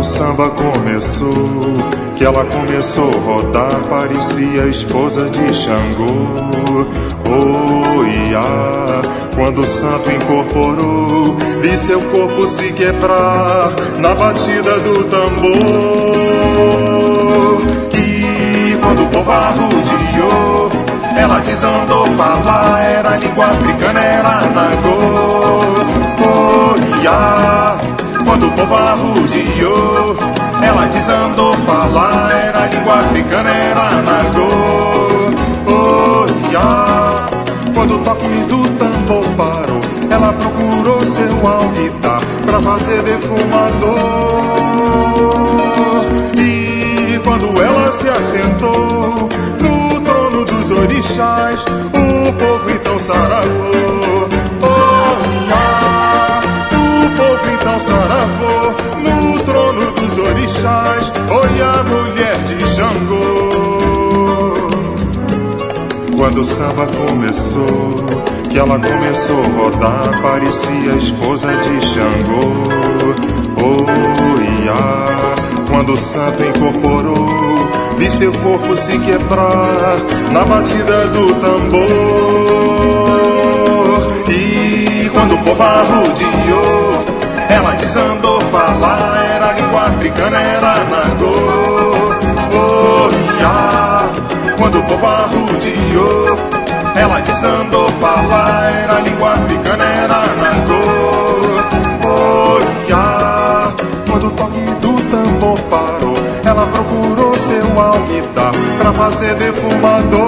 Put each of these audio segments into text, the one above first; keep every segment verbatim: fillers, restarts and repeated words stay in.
o samba começou, que ela começou a rodar, parecia a esposa de Xangô. Oh, ia, quando o santo incorporou, vi seu corpo se quebrar na batida do tambor. E quando o povo arrudiou, ela desandou falar, era língua africana, era nagô. Oh, ia, quando o povo arrudiou, ela desandou falar, era língua africana, era nagô. Oh, ia, quando o toque do tambor parou, ela procurou seu alquitar pra fazer defumador. E quando ela se assentou no trono dos orixás, o povo então saravou. Oh, ia, o povo então saravou no trono dos orixás. Oi, a mulher de Xangô. Quando o samba começou, que ela começou a rodar, parecia a esposa de Xangô. Oh, ia, quando o santo incorporou, vi seu corpo se quebrar na batida do tambor. E quando o povo arrudiou, ela desandou falar, era língua africana, era nagô. Oh, ia, quando o povo arrudiou, ela desandou falar, era língua africana, era nagô. Oh, ia, quando o toque do tambor parou, ela procurou seu alquitar pra fazer defumador.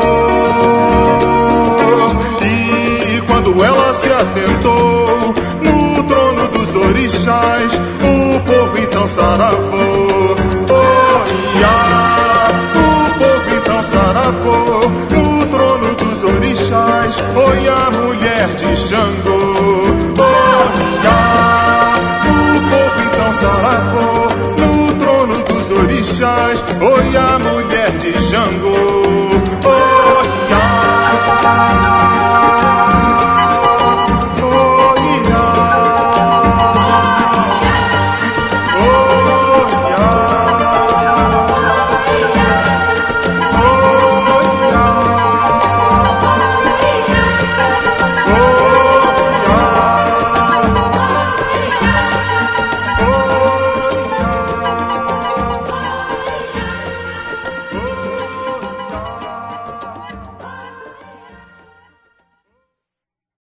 E quando ela se assentou no trono dos orixás, o povo então saravou. Oh, ia, o povo então saravou no trono dos orixás. Oi, a mulher de Xangô. Oh, ia, o povo então saravou no trono dos orixás. Oi, a mulher de Xangô.